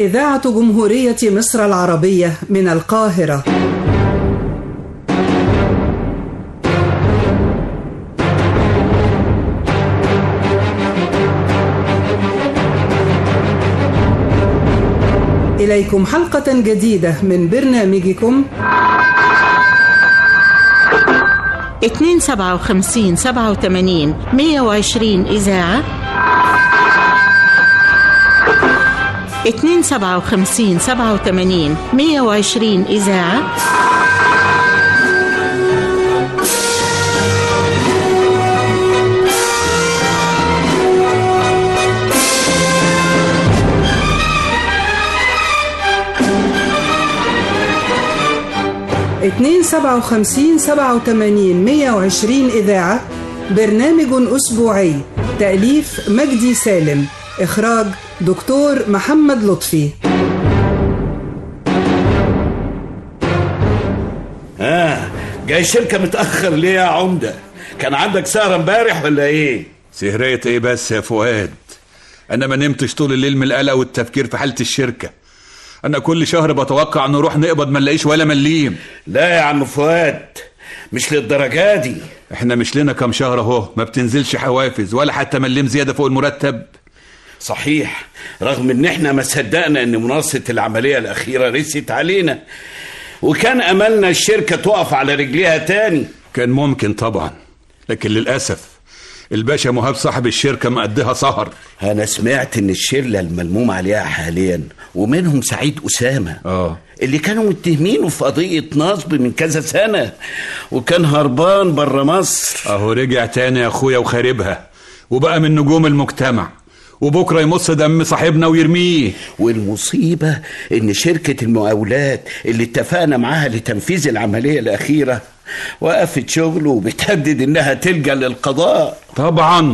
إذاعة جمهورية مصر العربية من القاهرة. إليكم حلقة جديدة من برنامجكم 257 87 120 إذاعة 257 87 120 إذاعة 257 87 120 إذاعة. برنامج أسبوعي، تأليف مجدي سالم، إخراج دكتور محمد لطفي. جاي شركة متأخر ليه يا عمدة؟ كان عندك سهرة امبارح ولا ايه؟ سهرية ايه بس يا فؤاد؟ انا ما نمتش طول الليل من القلق والتفكير في حالة الشركة. انا كل شهر بتوقع نروح نقبض ما نلاقيش ولا مليم. لا يا عم فؤاد، مش للدرجة دي. احنا مش لنا كام شهر اهو ما بتنزلش حوافز ولا حتى مليم زيادة فوق المرتب. صحيح، رغم ان احنا ما صدقنا ان مناصة العملية الاخيرة رست علينا، وكان املنا الشركة تقف على رجليها تاني. كان ممكن طبعا، لكن للأسف الباشا مهاب صاحب الشركة مقدها سهر. انا سمعت ان الشلة الملموم عليها حاليا ومنهم سعيد أسامة اللي كانوا متهمينه في قضية نصب من كذا سنة، وكان هربان برا مصر. اهو رجع تاني يا اخويا وخاربها وبقى من نجوم المجتمع، وبكرة يمص دم صاحبنا ويرميه. والمصيبة ان شركة المقاولات اللي اتفقنا معاها لتنفيذ العملية الأخيرة وقفت شغله وبتهدد انها تلجأ للقضاء. طبعا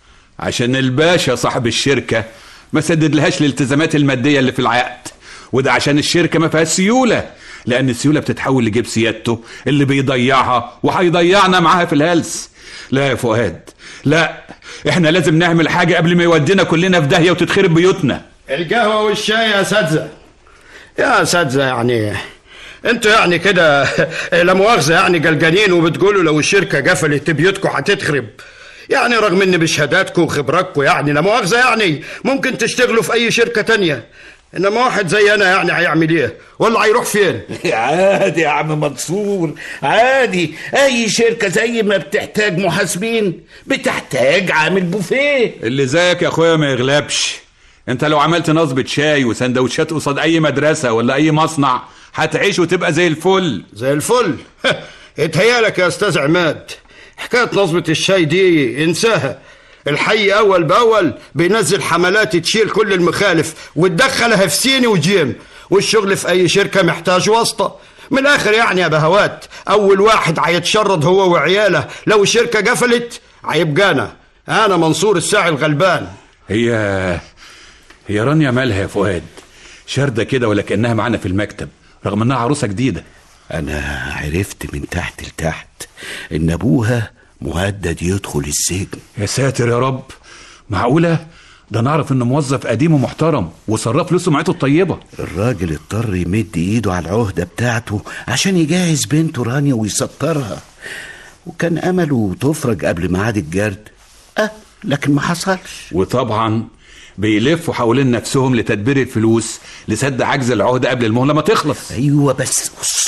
عشان الباشا صاحب الشركة ما سدد لهاش الالتزامات المادية اللي في العقد، وده عشان الشركة ما فيهاش سيولة، لأن السيولة بتتحول لجيب سيادته اللي بيضيعها وهيضيعنا معاها في الهلس. لا يا فؤاد، لا، احنا لازم نعمل حاجة قبل ما يودينا كلنا في داهية وتتخرب بيوتنا. القهوة والشاي يا أساتذة. يا أساتذة يعني انتوا يعني كده لا مؤاخذة يعني قلقانين وبتقولوا لو الشركة قفلت بيوتكم هتتخرب، يعني رغم ان بشهاداتكم وخبراتكم يعني لا مؤاخذة يعني ممكن تشتغلوا في اي شركة تانية، انما واحد زي انا يعني هيعمل ايه ولا هيروح فين؟ عادي يا عم منصور، عادي. اي شركة زي ما بتحتاج محاسبين بتحتاج عامل بوفيه. اللي زيك يا اخويا ما يغلبش. انت لو عملت نصبة شاي وسندوتشات قصاد اي مدرسة ولا اي مصنع هتعيش وتبقى زي الفل. زي الفل؟ اتهيالك يا استاذ عماد، حكاية نصبة الشاي دي انساها. الحي اول باول بينزل حملات تشيل كل المخالف وتدخلها في سيني وجيم، والشغل في اي شركة محتاج واسطة. من الاخر يعني يا بهوات، اول واحد هيتشرد هو وعياله لو الشركة قفلت هيبقى انا منصور الساعي الغلبان. هي رانيا مالها يا فؤاد؟ شاردة كده ولا كأنها معانا في المكتب رغم انها عروسة جديدة. انا عرفت من تحت لتحت ان ابوها مهدد يدخل السجن. يا ساتر يا رب، معقولة؟ ده نعرف انه موظف قديم ومحترم وصرف له سمعته الطيبة. الراجل اضطر يمد ايده على العهدة بتاعته عشان يجهز بنته رانيا ويسطرها، وكان امله تفرج قبل ميعاد الجرد، لكن ما حصلش. وطبعا بيلفوا حوالين نفسهم لتدبير الفلوس لسد عجز العهدة قبل المهلة ما تخلص. ايوه بس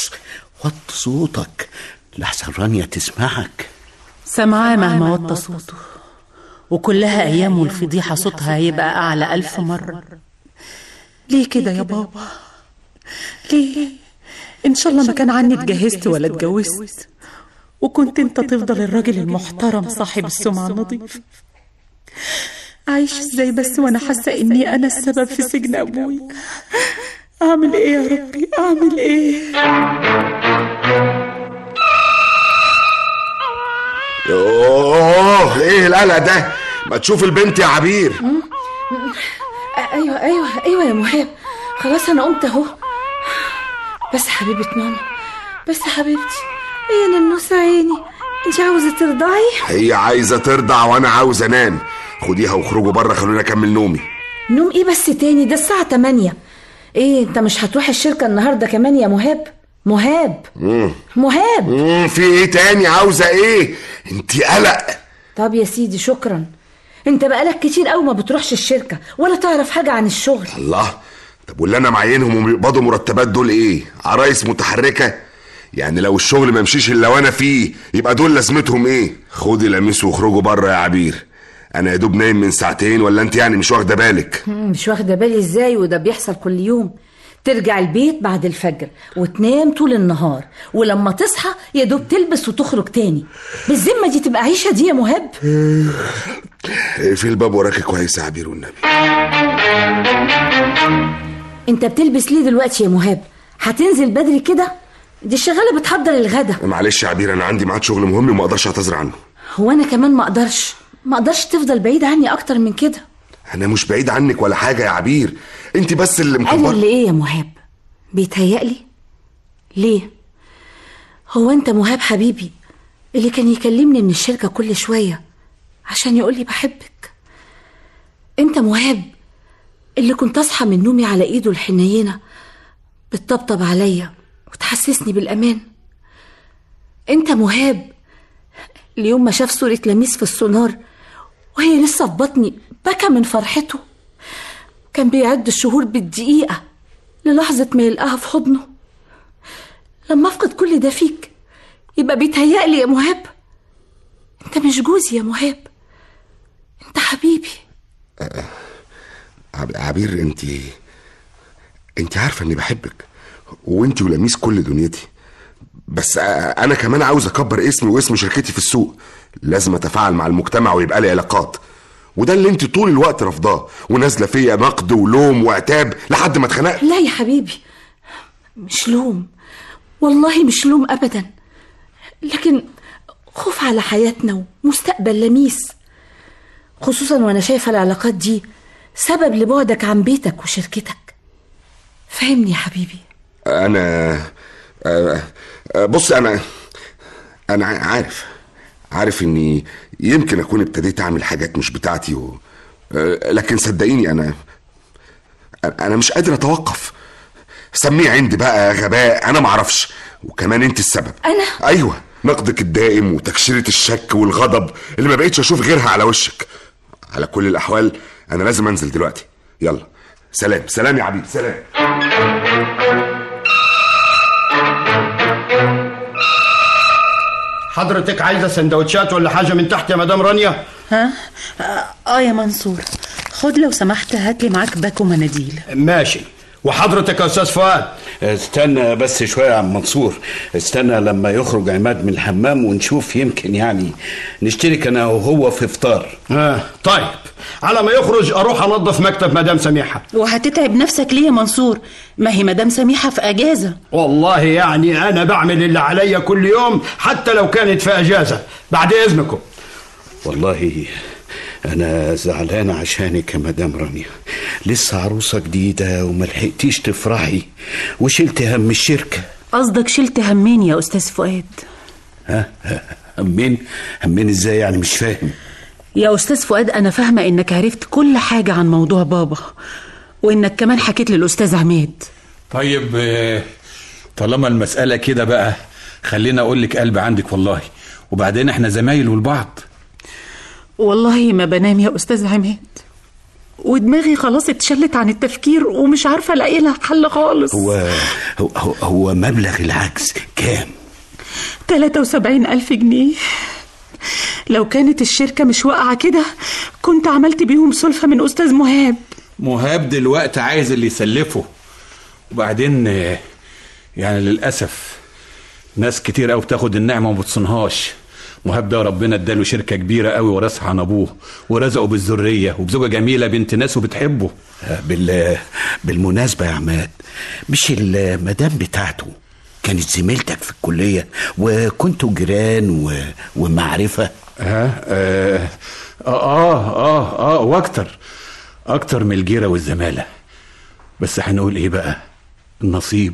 وط صوتك لحسن رانيا تسمعك. سمعاه مهما وطى صوته، وكلها أيام والفضيحة صوتها هيبقى أعلى 1000 مرة. ليه كده يا بابا؟ ليه؟ إن شاء الله ما كان عني اتجهزت ولا اتجوزت، وكنت انت تفضل الراجل المحترم صاحب السمعة النظيف. عايش ازاي بس وانا حاسة اني انا السبب في سجن ابوي؟ اعمل ايه يا ربي، اعمل ايه؟ يوه، ايه القلق ده؟ ما تشوف البنت يا عبير. ايوه يا مهاب، خلاص انا قمت اهو. بس حبيبة ماما، بس حبيبتي، هي ننوس عيني، انت عاوزة ترضعي؟ هي عايزة ترضع وانا عاوز انام. خديها وخرجوا بره، خلونا اكمل نومي. نوم ايه بس تاني؟ ده الساعة 8. ايه انت مش هتروح الشركة النهاردة كمان يا مهاب؟ مهاب في ايه تاني؟ عاوزة ايه؟ انت قلق. طب يا سيدي شكرا. انت بقالك كتير قوي ما بتروحش الشركة ولا تعرف حاجة عن الشغل. الله، طب واللي انا معينهم وبيقبضوا مرتبات دول ايه؟ عرايس متحركة؟ يعني لو الشغل ما مشيش الا وانا فيه يبقى دول لازمتهم ايه؟ خدي القميص واخرجوا بره يا عبير، انا يا دوب نايم من ساعتين، ولا انت يعني مش واخده بالك؟ مش واخده بالي ازاي؟ وده بيحصل كل يوم. ترجع البيت بعد الفجر وتنام طول النهار، ولما تصحى يا دوب تلبس وتخرج تاني. بالذمه دي تبقى عيشه دي يا مهاب؟ في الباب وراكي كويس يا عبير والنبي. انت بتلبس ليه دلوقتي يا مهاب؟ هتنزل بدري كده؟ دي الشغاله بتحضر الغدا. معلش يا عبير، انا عندي ميعاد شغل مهم وما اقدرش اعتذر عنه. هو انا كمان ما اقدرش تفضل بعيد عني اكتر من كده. انا مش بعيد عنك ولا حاجه يا عبير، انت بس اللي مكبر. انا اللي ايه يا مهاب؟ بيتهيألي ليه؟ هو انت مهاب حبيبي اللي كان يكلمني من الشركه كل شويه عشان يقولي بحبك؟ انت مهاب اللي كنت اصحى من نومي على ايده الحنينه بتطبطب عليا وتحسسني بالامان؟ انت مهاب اليوم ما شاف صورة لميس في السونار وهي لسه في بطني بكى من فرحته، كان بيعد الشهور بالدقيقة للحظة ما يلقاها في حضنه. لما افقد كل ده فيك يبقى بيتهيألي يا مهاب انت مش جوزي يا مهاب، انت حبيبي. عبير، انت عارفة اني بحبك، وانت ولميس كل دنيتي، بس انا كمان عاوز اكبر اسمي واسم شركتي في السوق. لازم اتفاعل مع المجتمع ويبقى لي علاقات، وده اللي انت طول الوقت رافضاه ونازله فيا نقد ولوم وعتاب لحد ما اتخنقت. لا يا حبيبي، مش لوم، والله مش لوم ابدا، لكن خوف على حياتنا ومستقبل لميس، خصوصا وانا شايفه العلاقات دي سبب لبعدك عن بيتك وشركتك. فهمني يا حبيبي. انا بص، انا عارف اني يمكن اكون ابتديت اعمل حاجات مش بتاعتي لكن صدقيني انا مش قادر اتوقف. سميه عندي بقى غباء، انا معرفش، وكمان انت السبب. انا؟ ايوه، نقدك الدائم وتكشيرة الشك والغضب اللي ما بقيتش اشوف غيرها على وشك. على كل الاحوال انا لازم انزل دلوقتي. يلا سلام يا عبيد، سلام. حضرتك عايزة سندوتشات ولا حاجة من تحت يا مدام رانيا؟ ها؟ يا منصور، خد لو سمحت هاتلي معاك باكو مناديل. ماشي. وحضرتك يا استاذ فؤاد؟ استنى بس شوية يا عم منصور، استنى لما يخرج عماد من الحمام ونشوف، يمكن يعني نشترك انا وهو في افطار. طيب، على ما يخرج اروح انظف مكتب مدام سميحة. وهتتعب نفسك ليه يا منصور؟ ما هي مدام سميحة في اجازة. والله يعني انا بعمل اللي عليا كل يوم حتى لو كانت في اجازة. بعد اذنكم. والله انا زعلان عشانك يا مدام رانيا، لسه عروسة جديدة وملحقتيش تفرحي وشلت هم الشركة. قصدك شلت همين يا استاذ فؤاد؟ همين ازاي يعني؟ مش فاهم يا استاذ فؤاد. انا فاهمة انك عرفت كل حاجة عن موضوع بابا، وانك كمان حكيت للاستاذ عماد. طيب طالما المسألة كده بقى خلينا اقولك قلب عندك والله، وبعدين احنا زمايل والبعض. والله ما بنام يا استاذ عماد، ودماغي خلاص اتشلت عن التفكير ومش عارفة الاقي لها حل خالص. هو مبلغ العجز كام؟ 73,000 جنيه. لو كانت الشركة مش واقعة كده كنت عملت بيهم سلفة من استاذ مهاب دلوقتي عايز اللي يسلفه، وبعدين يعني للأسف ناس كتير قوي بتاخد النعمة وما بتصنهاش. مهاب ده ربنا اداله شركة كبيرة قوي ورثها عن ابوه، ورزقه بالذرية وبزوجة جميلة بنت ناس وبتحبه. بالمناسبة يا عماد، مش المدام بتاعته كانت زميلتك في الكلية وكنتوا جيران ومعرفة؟ واكتر من الجيرة والزمالة، بس هنقول ايه بقى، النصيب.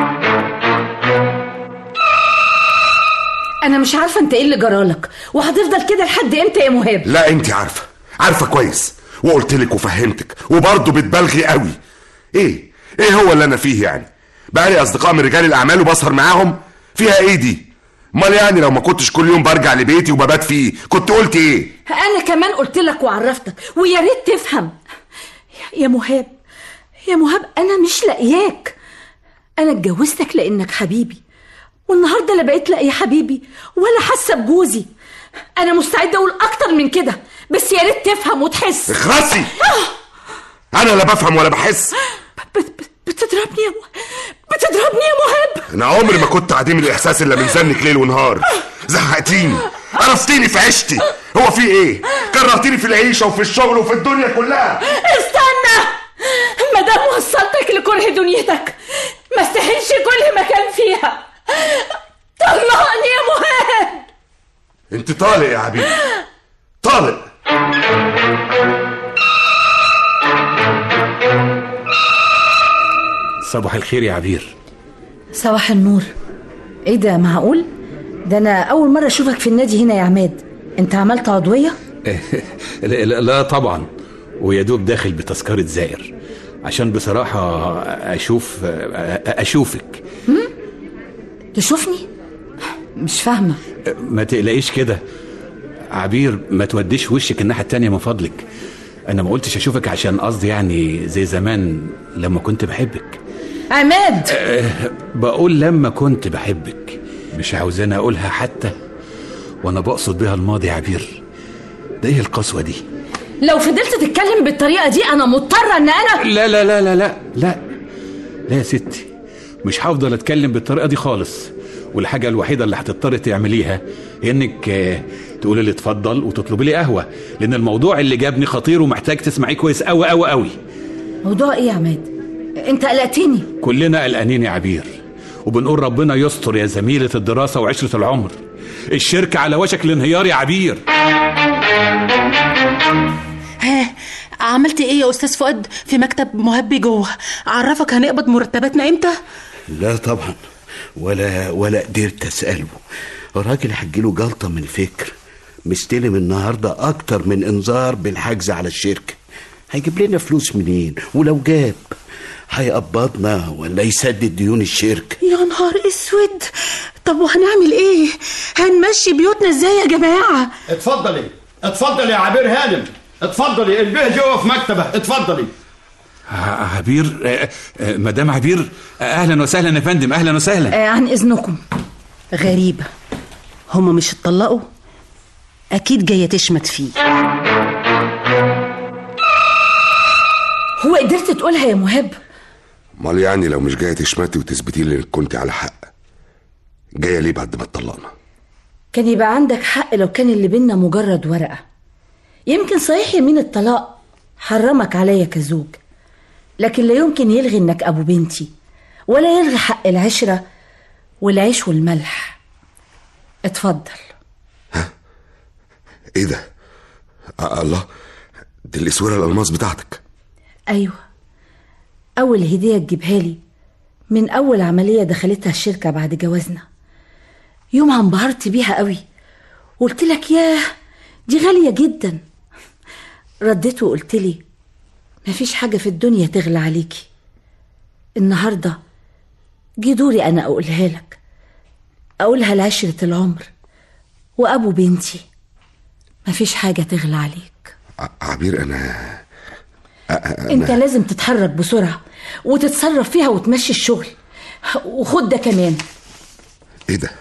انا مش عارفه انت ايه اللي جرالك، وهتفضل كده لحد امتى يا مهاب؟ لا انت عارفه كويس، وقلت لك وفهمتك، وبرضه بتبالغي قوي. ايه ايه هو اللي انا فيه يعني؟ بقى لي اصدقاء من رجال الاعمال وبسهر معاهم، فيها ايه دي؟ امال يعني لو ما كنتش كل يوم برجع لبيتي وببات فيه كنت قلت ايه؟ انا كمان قلت لك وعرفتك، ويا ريت تفهم يا مهاب. يا مهاب انا مش لاقياك. انا اتجوزتك لانك حبيبي، والنهارده لا بقيت لاقي حبيبي ولا حاسه بجوزي. انا مستعده اقول اكتر من كده، بس يا ريت تفهم وتحس. اخرسي. انا لا بفهم ولا بحس. بتضربني يا مهاب. انا عمري ما كنت عديم الاحساس الا من زنك ليل ونهار. زهقتيني، قرفتيني في عيشتي. هو في ايه؟ كرهتيني في العيشه وفي الشغل وفي الدنيا كلها. استنى، ما دام وصلتك لكره دنيتك ما استحلش كل مكان فيها. طلقني يا مهاب. انت طالق يا حبيبي، طالق. صباح الخير يا عبير. صباح النور. ايه ده، معقول؟ ده انا اول مره اشوفك في النادي هنا يا عماد. انت عملت عضويه؟ لا طبعا، ويا دوب داخل بتذكره زائر عشان بصراحه اشوفك. تشوفني؟ مش فاهمه. ما تقلقيش كده عبير، ما توديش وشك الناحيه التانية من فضلك. انا ما قلتش اشوفك عشان قصدي يعني زي زمان لما كنت بحبك. عماد بقول لما كنت بحبك، مش عاوزاني اقولها حتى وانا بقصد بيها الماضي يا عبير. ده ايه القسوه دي؟ لو فضلت تتكلم بالطريقه دي انا مضطره ان انا لا لا لا لا لا لا لا يا ستي، مش هفضل اتكلم بالطريقه دي خالص. والحاجه الوحيده اللي هتضطري تعمليها هي انك تقولي لي اتفضل وتطلبي لي قهوه، لان الموضوع اللي جابني خطير ومحتاج تسمعيه كويس قوي قوي قوي. موضوع ايه يا عماد؟ انت قلقتني. كلنا قلقانين يا عبير، وبنقول ربنا يستر يا زميله الدراسه وعشره العمر. الشركه على وشك الانهيار يا عبير. ها، عملت ايه يا استاذ فؤاد في مكتب مهبي جوه؟ عرفك هنقبض مرتباتنا امتى؟ لا طبعا، ولا قدرت اساله. الراجل هتجيله جلطه من الفكر. مستلم النهارده اكتر من انذار بالحجز على الشركه. هيجيب لنا فلوس منين؟ ولو جاب هيقبضنا ولا يسدد ديون الشركه؟ يا نهار اسود. طب وهنعمل ايه؟ هنمشي بيوتنا ازاي يا جماعه؟ اتفضلي يا عبير هانم، اتفضلي. البيه جوه في مكتبه، اتفضلي. عبير، مدام عبير، اهلا وسهلا يا فندم. اهلا وسهلا. عن اذنكم. غريبه، هما مش اتطلقوا؟ اكيد جايه تشمت فيه. هو قدرت تقولها يا مهاب؟ امال يعني لو مش جايه تشمتي وتثبتي لي انك كنت على حق، جايه ليه بعد ما اتطلقنا؟ كان يبقى عندك حق لو كان اللي بينا مجرد ورقه. يمكن صحيح يمين الطلاق حرمك عليا كزوج، لكن لا يمكن يلغي انك ابو بنتي، ولا يلغي حق العشره والعيش والملح. اتفضل. ها؟ ايه ده؟ الله، دي الاسوره الالماس بتاعتك. ايوه، اول هديه تجيبها لي من اول عمليه دخلتها الشركه بعد جوازنا. يومها انبهرت بيها قوي، قلت لك ياه دي غاليه جدا. رديت وقلت لي مفيش حاجه في الدنيا تغلى عليكي. النهارده جه دوري انا اقولها لك، اقولها لعشره العمر وابو بنتي. مفيش حاجه تغلى عليك. عبير، أنا انت لازم تتحرك بسرعه وتتصرف فيها وتمشي الشغل. وخد ده كمان. ايه ده؟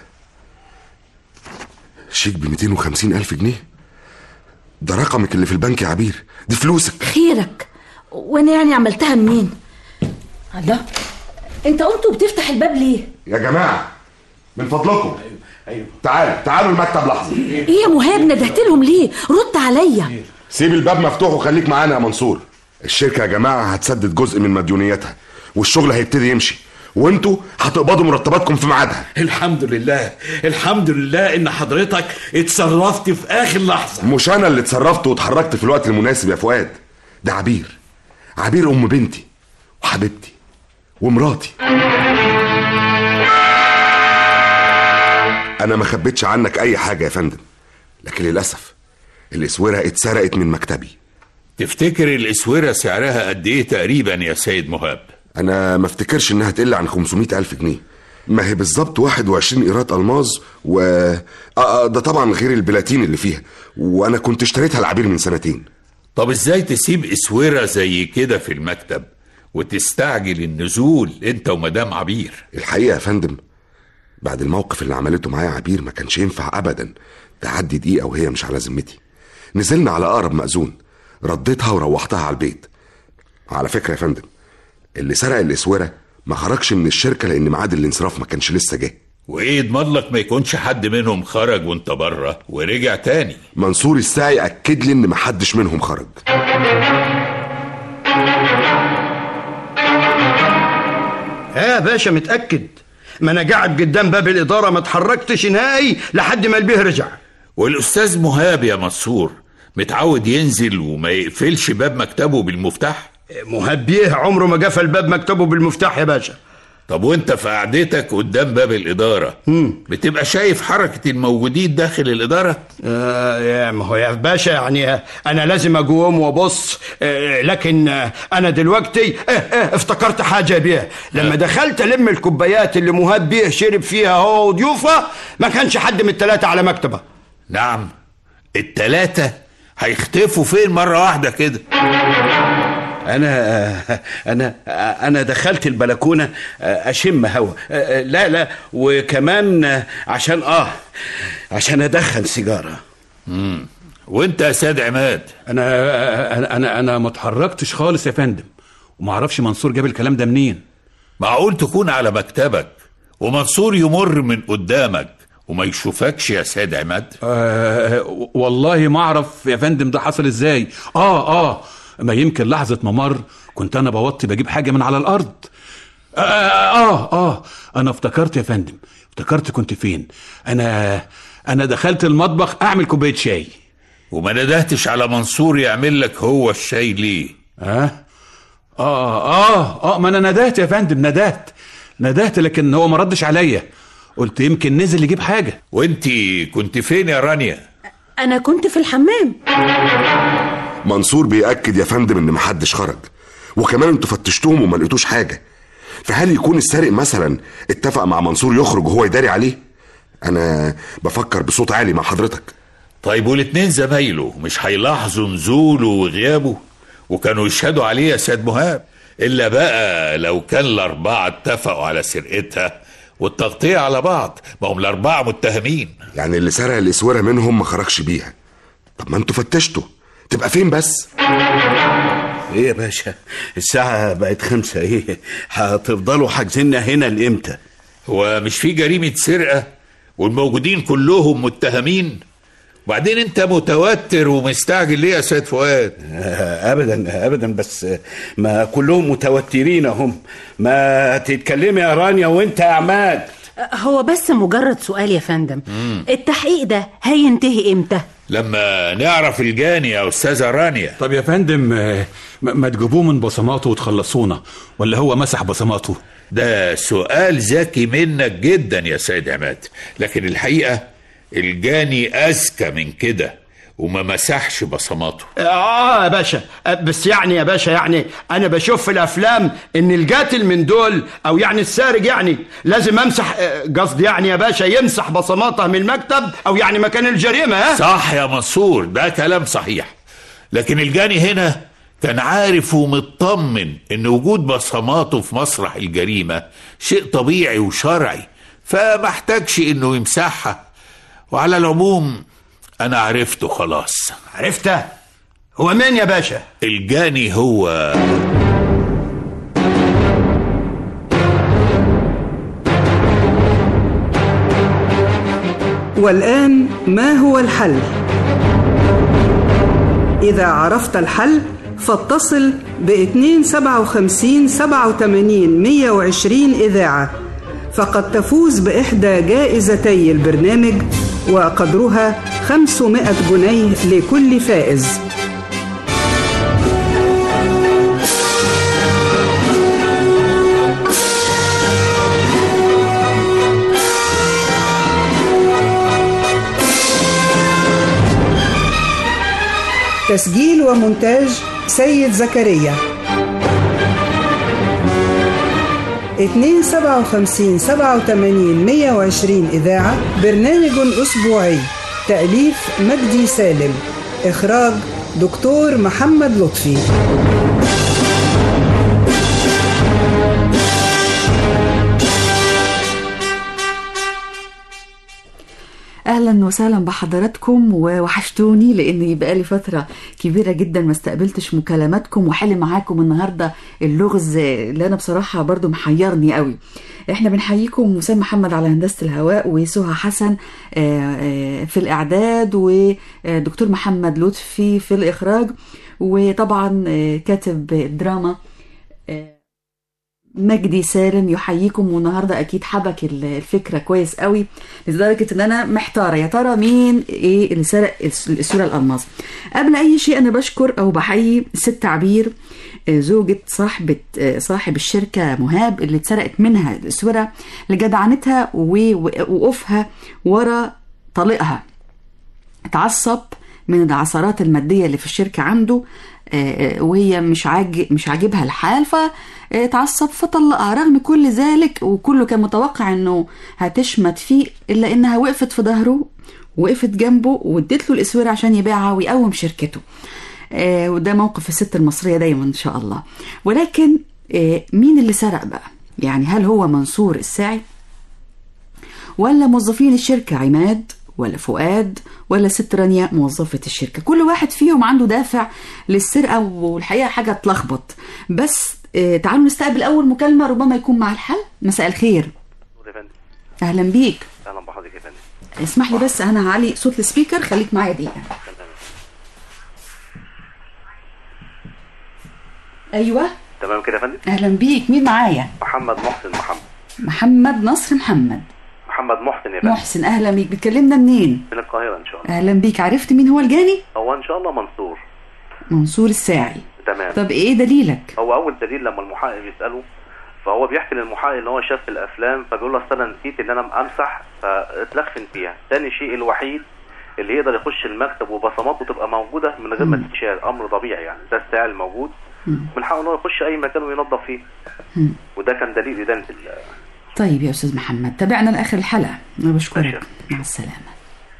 شيك ب 250,000 جنيه؟ ده رقمك اللي في البنك يا عبير، دي فلوسك. خيرك، وانا يعني عملتها منين؟ الله، انت قمت وبتفتح الباب ليه؟ يا جماعه من فضلكم. ايوه تعالوا المكتب لحظه. ايه يا مهاب، ندهت لهم ليه؟ رد عليا. سيب الباب مفتوح وخليك معانا يا منصور. الشركه يا جماعه هتسدد جزء من مديونيتها، والشغل هيبتدي يمشي، وانتوا هتقبضوا مرتباتكم في ميعادها. الحمد لله، الحمد لله ان حضرتك اتصرفت في اخر لحظه. مش انا اللي اتصرفت واتحركت في الوقت المناسب يا فؤاد، ده عبير ام بنتي وحبيبتي ومراتي. انا ما خبيتش عنك اي حاجه يا فندم، لكن للاسف الاسوره اتسرقت من مكتبي. تفتكر الاسوره سعرها قد ايه تقريبا يا سيد مهاب؟ انا ما افتكرش انها تقل عن 500,000 جنيه. ما هي بالظبط 21 قيراط الماظ ده طبعا غير البلاتين اللي فيها، وانا كنت اشتريتها العبير من 2 سنين. طب ازاي تسيب اسوره زي كده في المكتب وتستعجل النزول انت ومدام عبير؟ الحقيقه يا فندم بعد الموقف اللي عملته معايا عبير ما كانش ينفع ابدا تعدي دقيقه وهي مش على ذمتي. نزلنا على اقرب مأذون، رديتها وروحتها على البيت. على فكره يا فندم اللي سرق الاسوره ما خرجش من الشركه لان ميعاد الانصراف ما كانش لسه جه. وايه يضمن لك ما يكونش حد منهم خرج وانت بره ورجع تاني؟ منصور الساعي اكد لي ان ما حدش منهم خرج. يا باشا متأكد؟ ما انا قاعد قدام باب الاداره ما اتحركتش نهائي لحد ما البيه رجع. والاستاذ مهاب يا منصور متعود ينزل وما يقفلش باب مكتبه بالمفتاح؟ مهاب بيه عمره ما قفل باب مكتبه بالمفتاح يا باشا. طب وانت في قعدتك قدام باب الاداره بتبقى شايف حركه الموجودين داخل الاداره؟ ما هو يا باشا يعني انا لازم اقوم وابص، لكن انا دلوقتي افتكرت حاجه بيه. لما دخلت الم الكوبايات اللي مهاب بيه شرب فيها هو وضيوفه ما كانش حد من ال3 على مكتبه. نعم، ال3 هيختفوا فين مره واحده كده؟ انا دخلت البلكونه اشم هوا، لا وكمان عشان ادخن سيجاره. وانت يا سيد عماد؟ انا ما اتحركتش خالص يا فندم، وما اعرفش منصور جاب الكلام ده منين. معقول تكون على مكتبك ومنصور يمر من قدامك وما يشوفكش يا سيد عماد؟ والله ما اعرف يا فندم ده حصل ازاي. ما يمكن لحظة ممر كنت انا بوطي بجيب حاجة من على الارض. انا افتكرت يا فندم، افتكرت كنت فين. انا دخلت المطبخ اعمل كوباية شاي. وما ندهتش على منصور يعمل لك هو الشاي ليه؟ ما انا ندهت يا فندم، ندهت لكن هو ما ردش عليا. قلت يمكن نزل يجيب حاجة. وانتي كنت فين يا رانيا؟ انا كنت في الحمام. منصور بيأكد يا فندم ان محدش خرج، وكمان انتوا فتشتوهم وما لقيتوش حاجة. فهل يكون السارق مثلا اتفق مع منصور يخرج وهو يداري عليه؟ انا بفكر بصوت عالي مع حضرتك. طيب وال2 زمايله مش هيلاحظوا نزوله وغيابه وكانوا يشهدوا عليه يا سيد مهاب؟ الا بقى لو كان ال4 اتفقوا على سرقتها والتغطية على بعض، ما هم ال4 متهمين. يعني اللي سرق الاسوره منهم ما خرجش بيها. طب ما انتوا فتشتوا، تبقى فين بس؟ ايه يا باشا الساعة بقت 5، ايه هتفضلوا حاجزيننا هنا لامتى؟ هو مش في جريمة سرقة والموجودين كلهم متهمين؟ وبعدين انت متوتر ومستعجل ليه يا سيد فؤاد؟ ابدا بس ما كلهم متوترين هم. ما تتكلمي يا رانيا وانت يا عماد. هو بس مجرد سؤال يا فندم. التحقيق ده هينتهي امتى؟ لما نعرف الجاني يا أستاذة رانيا. طب يا فندم ما تجيبوه من بصماته وتخلصونا، ولا هو مسح بصماته؟ ده سؤال ذكي منك جدا يا سيد عماد، لكن الحقيقة الجاني أذكى من كده وما مسحش بصماته. يا باشا بس يعني يا باشا يعني انا بشوف في الافلام ان القاتل من دول او يعني السارق يعني لازم امسح، قصدي يعني يا باشا يمسح بصماته من المكتب او يعني مكان الجريمه. صح يا منصور، ده كلام صحيح، لكن الجاني هنا كان عارف ومطمن ان وجود بصماته في مسرح الجريمه شيء طبيعي وشرعي، فما احتاجش انه يمسحها. وعلى العموم انا عرفته خلاص. عرفته؟ هو مين يا باشا؟ الجاني هو والآن ما هو الحل؟ إذا عرفت الحل فاتصل ب257 87 120 إذاعة، فقد تفوز بإحدى جائزتي البرنامج وقدرها 500 جنيه لكل فائز. تسجيل ومونتاج سيد زكريا. 257 87 120 إذاعة. برنامج أسبوعي. تأليف مجدي سالم. إخراج دكتور محمد لطفي. اهلا وسهلا بحضراتكم، ووحشتوني لان بقالي فتره كبيره جدا ما استقبلتش مكالماتكم وحل معاكم النهارده اللغز اللي انا بصراحه برضو محيرني قوي. احنا بنحييكم وسام محمد على هندسه الهواء، وسهى حسن في الاعداد، ودكتور محمد لطفي في الاخراج، وطبعا كاتب الدراما مجدي سالم يحييكم. والنهارده اكيد حبك الفكره كويس قوي لدرجه ان انا محتاره يا ترى مين اللي سرق الصوره الالماس. قبل اي شيء انا بشكر او بحيي ست عبير، زوجة صاحب الشركه مهاب اللي اتسرقت منها الصوره، لجدعنتها ووقوفها ورا طليقها. اتعصب من العثرات الماديه اللي في الشركه عنده، وهي مش عاجبها الحال، فتعصب فطلقها. رغم كل ذلك وكله كان متوقع انه هتشمت فيه، الا انها وقفت في ظهره، وقفت جنبه وادت له الاسوره عشان يبيعها ويقوم شركته. وده موقف الست المصريه دايما ان شاء الله. ولكن مين اللي سرق بقى؟ يعني هل هو منصور الساعي، ولا موظفين الشركه عماد، ولا فؤاد، ولا ست رانيا موظفة الشركة؟ كل واحد فيهم عنده دافع للسرقة، والحقيقة حاجة تلخبط. بس تعالوا نستقبل أول مكالمة ربما يكون مع الحل. مساء الخير. أهلا بيك. أهلا بحضرتك يا فندم. اسمح لي بس أنا هعلي صوت السبيكر، خليك معايا دقيقة. أيوة تمام كده يا فندم. أهلا بيك، مين معايا؟ محمد نصر محمد محسن يا فندم. محسن، اهلا بيك. بتكلمنا منين؟ من القاهره ان شاء الله. اهلا بيك. عرفت مين هو الجاني؟ هو ان شاء الله منصور الساعي. تمام. طب ايه دليلك؟ هو اول دليل لما المحقق بيساله، فهو بيحكي للمحقق ان هو شاف في الافلام، فبيقول له اصل انا نسيت ان انا امسح فاتلخفن فيها. ثاني شيء الوحيد اللي يقدر يخش المكتب وبصماته تبقى موجوده من غير ما تتشال، امر طبيعي يعني، ده الساعي الموجود من حقه ان هو يخش اي مكان وينظف فيه. وده كان دليل ادانه. طيب يا أستاذ محمد، تابعنا لآخر الحلقة. أنا بشكرك. مع السلامة.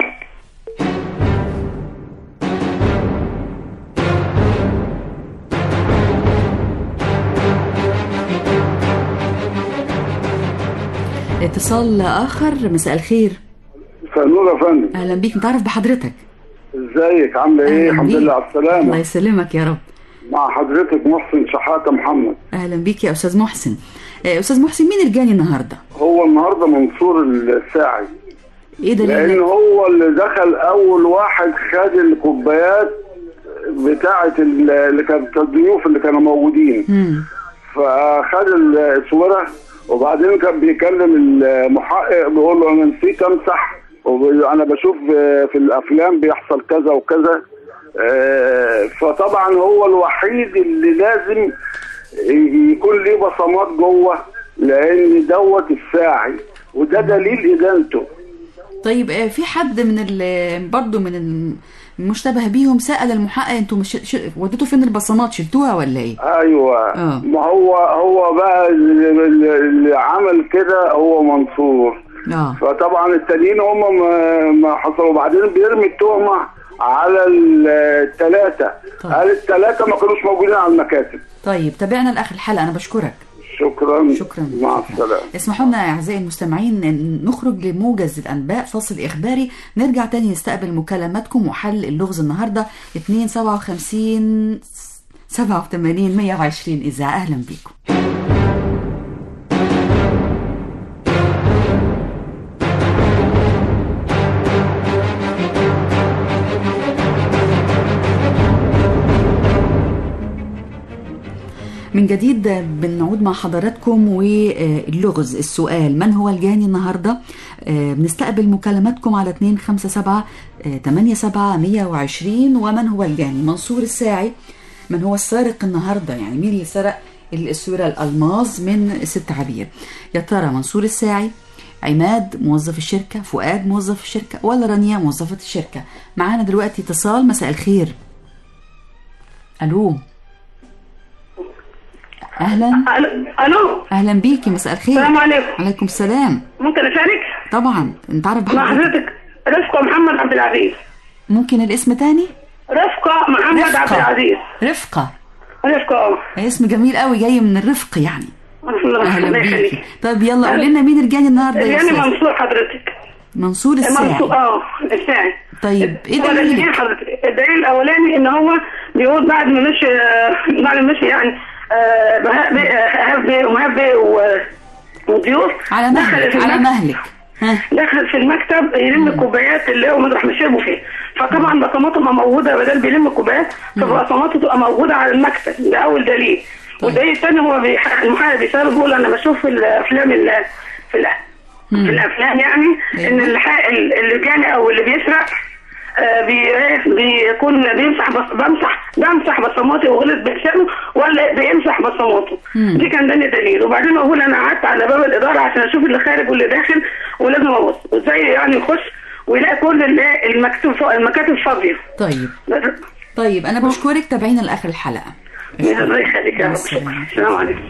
اتصال آخر. مساء الخير. مساء النور يا فندم. أهلا بيك، نتعرف بحضرتك. ازيك، عاملة ايه؟ الحمد لله على السلامة. الله يسلمك يا رب. مع حضرتك محسن شحاتة محمد. أهلا بيك يا أستاذ محسن. أستاذ محسن، مين الجاني النهاردة؟ هو النهاردة منصور الساعي. ايه دليلك؟ لأن هو اللي دخل أول واحد خد الكوبايات بتاعة اللي كانت الضيوف اللي كانوا موجودين. فخد الصورة، وبعدين كان بيكلم المحقق بيقول له أنا نسيت أمسح، وأنا بشوف في الأفلام بيحصل كذا وكذا. فطبعا هو الوحيد اللي لازم يكون ليه بصمات جوه، لان دوت الساعي، وده دليل ادانته. طيب في حد من برضه من المشتبه بيهم سأل المحقق انتوا وديتوا فين البصمات، شلتوها ولا ايه؟ ايوه. ما هو بقى اللي عمل كده هو منصور. فطبعا التانيين هم ما حصلوا. وبعدين بيرمي التهمه على الثلاثه. قال الثلاثه ما كانوش موجودين على المكاتب. طيب تابعنا لاخر الحلقه. انا بشكرك. شكرا. مع السلامه. اسمحوا لنا اعزائي المستمعين نخرج لموجز الانباء، فاصل اخباري، نرجع تاني نستقبل مكالماتكم وحل اللغز النهارده. 257 87 120 اذاعه. اهلا بيكم. من جديد بنعود مع حضراتكم واللغز. السؤال: من هو الجاني النهاردة؟ بنستقبل مكالماتكم على 257 87 120. ومن هو الجاني؟ منصور الساعي. من هو السارق النهاردة؟ يعني مين اللي سرق الصورة الألماس من ست عبير؟ يا ترى منصور الساعي، عماد موظف الشركة، فؤاد موظف الشركة، ولا رانيا موظفة الشركة؟ معانا دلوقتي اتصال. مساء الخير. ألو. اهلا. الو. اهلا بيكي، مساء الخير. السلام عليكم. عليكم السلام. ممكن اشارك؟ طبعا. انت عارف مع حضرتك رفقه محمد عبد العزيز. ممكن الاسم تاني؟ رفقه محمد عبد العزيز. رفقه اه. اسم جميل قوي، جاي من الرفق يعني. اهلا بيكي. طب يلا قولي لنا مين الجاني النهارده يا يعني استاذ؟ منصور حضرتك. منصور الساعي. الساعي. طيب ايه دليلك؟ الدليل الاولاني ان هو بيقول بعد ما مشي يعني إيهاب بيه ومهاب بيه وضيوف على مهلك دخل في المكتب يلم الكوبايات اللي هو مطرح ما شربوا فيه، فطبعا بصماته ما موجوده، بدل بيلم الكوبايات فبصماته تبقى موجوده على المكتب. ده اول دليل. والدليل الثاني هو المحامي بيسأله بيقول انا بشوف في الافلام في الافلام يعني ان اللي جاني او اللي بيسرق بيكون بمسح بصماتي وغلط بلسانه ولا بيمسح بصماته. دي كان ده دليل. وبعدين اقول انا قعدت على باب الاداره عشان اشوف اللي خارج واللي داخل، ولازم ابص ازاي يعني يخش ويلاقي كل المكاتب فاضيه. طيب انا بشكرك، تابعينا لاخر الحلقه. الله يخليك يا رب. السلام عليكم.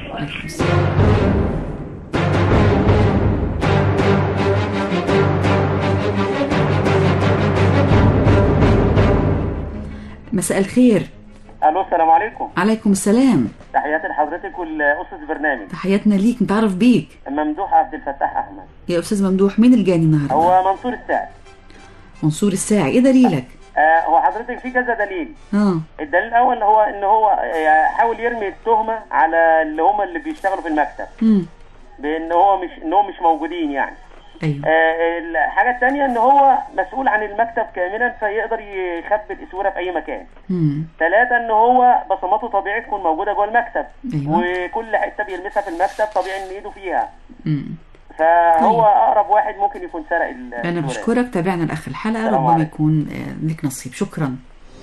مساء الخير. الو السلام عليكم. عليكم السلام. تحياتي لحضرتك والاسس برنامج. تحياتنا ليك، نتعرف بيك. ممدوح عبد الفتاح احمد. يا استاذ ممدوح، مين الجاني النهارده؟ هو منصور الساعي. منصور الساعي، ايه دليلك؟ هو حضرتك في كذا دليل. الدليل الاول هو ان هو حاول يرمي التهمه على اللي بيشتغلوا في المكتب. بان هو مش موجودين يعني. ايوه. الحاجه الثانيه ان هو مسؤول عن المكتب كاملا فيقدر يخبي الاسوره في اي مكان. 3 ان هو بصماته طبيعي تكون موجوده جوه المكتب. أيوة. وكل حته بيلمسها في المكتب طبيعي ان ايده فيها. فهو اقرب واحد ممكن يكون سرق انا بشكرك، تابعنا لاخر الحلقه، ربما يكون لك نصيب. شكرا.